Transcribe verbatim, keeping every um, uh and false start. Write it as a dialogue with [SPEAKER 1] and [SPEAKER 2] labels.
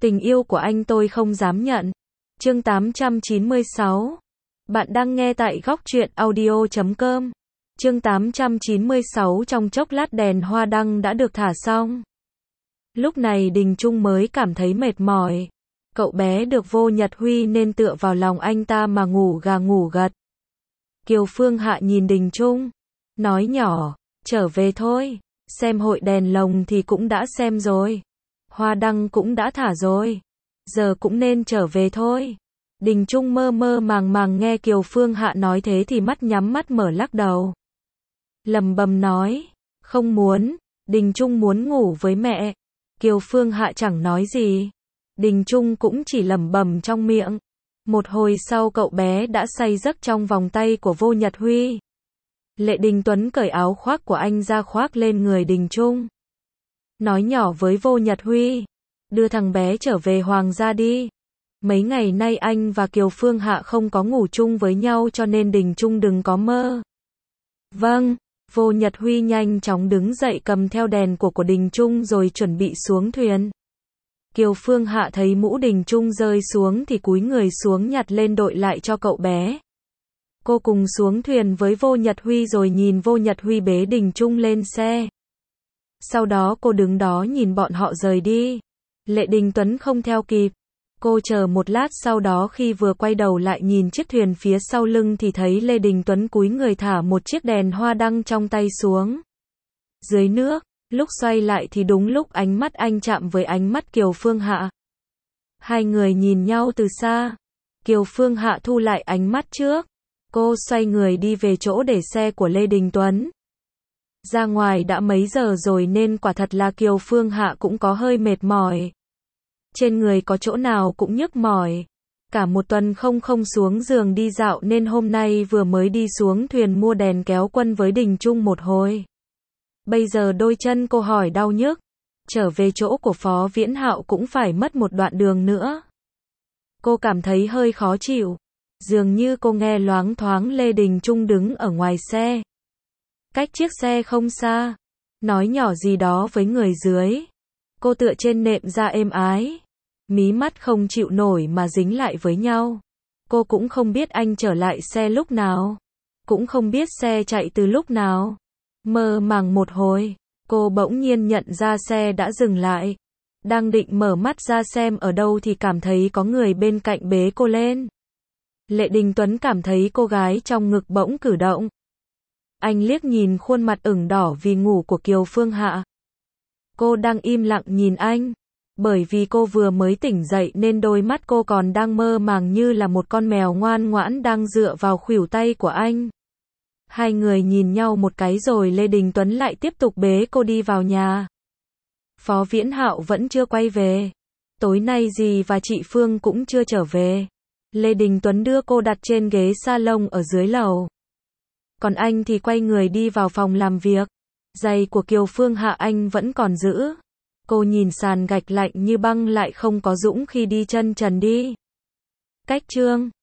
[SPEAKER 1] Tình yêu của anh tôi không dám nhận. Chương tám trăm chín mươi sáu. Bạn đang nghe tại góc truyện audio chấm com. Chương tám trăm chín mươi sáu. Trong chốc lát đèn hoa đăng đã được thả xong. Lúc này Đình Trung mới cảm thấy mệt mỏi. Cậu bé được Vô Nhật Huy nên tựa vào lòng anh ta mà ngủ gà ngủ gật. Kiều Phương Hạ nhìn Đình Trung, nói nhỏ, trở về thôi, xem hội đèn lồng thì cũng đã xem rồi. Hoa đăng cũng đã thả rồi, giờ cũng nên trở về thôi. Đình Trung mơ mơ màng màng nghe Kiều Phương Hạ nói thế thì mắt nhắm mắt mở lắc đầu. Lầm bầm nói, không muốn, Đình Trung muốn ngủ với mẹ. Kiều Phương Hạ chẳng nói gì. Đình Trung cũng chỉ lẩm bẩm trong miệng. Một hồi sau cậu bé đã say giấc trong vòng tay của Vô Nhật Huy. Lệ Đình Tuấn cởi áo khoác của anh ra khoác lên người Đình Trung. Nói nhỏ với Vô Nhật Huy, đưa thằng bé trở về Hoàng gia đi. Mấy ngày nay anh và Kiều Phương Hạ không có ngủ chung với nhau cho nên Đình Trung đừng có mơ. Vâng, Vô Nhật Huy nhanh chóng đứng dậy cầm theo đèn của của Đình Trung rồi chuẩn bị xuống thuyền. Kiều Phương Hạ thấy mũ Đình Trung rơi xuống thì cúi người xuống nhặt lên đội lại cho cậu bé. Cô cùng xuống thuyền với Vô Nhật Huy rồi nhìn Vô Nhật Huy bế Đình Trung lên xe. Sau đó cô đứng đó nhìn bọn họ rời đi. Lệ Đình Tuấn không theo kịp. Cô chờ một lát sau đó khi vừa quay đầu lại nhìn chiếc thuyền phía sau lưng thì thấy Lê Đình Tuấn cúi người thả một chiếc đèn hoa đăng trong tay xuống. Dưới nước, lúc xoay lại thì đúng lúc ánh mắt anh chạm với ánh mắt Kiều Phương Hạ. Hai người nhìn nhau từ xa. Kiều Phương Hạ thu lại ánh mắt trước. Cô xoay người đi về chỗ để xe của Lê Đình Tuấn. Ra ngoài đã mấy giờ rồi nên quả thật là Kiều Phương Hạ cũng có hơi mệt mỏi. Trên người có chỗ nào cũng nhức mỏi. Cả một tuần không không xuống giường đi dạo nên hôm nay vừa mới đi xuống thuyền mua đèn kéo quân với Đình Trung một hồi. Bây giờ đôi chân cô hỏi đau nhức. Trở về chỗ của Phó Viễn Hạo cũng phải mất một đoạn đường nữa. Cô cảm thấy hơi khó chịu. Dường như cô nghe loáng thoáng Lê Đình Trung đứng ở ngoài xe. Cách chiếc xe không xa. Nói nhỏ gì đó với người dưới. Cô tựa trên nệm ra êm ái. Mí mắt không chịu nổi mà dính lại với nhau. Cô cũng không biết anh trở lại xe lúc nào. Cũng không biết xe chạy từ lúc nào. Mơ màng một hồi, cô bỗng nhiên nhận ra xe đã dừng lại. Đang định mở mắt ra xem ở đâu thì cảm thấy có người bên cạnh bế cô lên. Lệ Đình Tuấn cảm thấy cô gái trong ngực bỗng cử động. Anh liếc nhìn khuôn mặt ửng đỏ vì ngủ của Kiều Phương Hạ. Cô đang im lặng nhìn anh. Bởi vì cô vừa mới tỉnh dậy nên đôi mắt cô còn đang mơ màng như là một con mèo ngoan ngoãn đang dựa vào khuỷu tay của anh. Hai người nhìn nhau một cái rồi Lê Đình Tuấn lại tiếp tục bế cô đi vào nhà. Phó Viễn Hạo vẫn chưa quay về. Tối nay dì và chị Phương cũng chưa trở về. Lê Đình Tuấn đưa cô đặt trên ghế salon ở dưới lầu. Còn anh thì quay người đi vào phòng làm việc. Giày của Kiều Phương Hạ anh vẫn còn giữ. Cô nhìn sàn gạch lạnh như băng lại không có dũng khi đi chân trần đi. Cách chương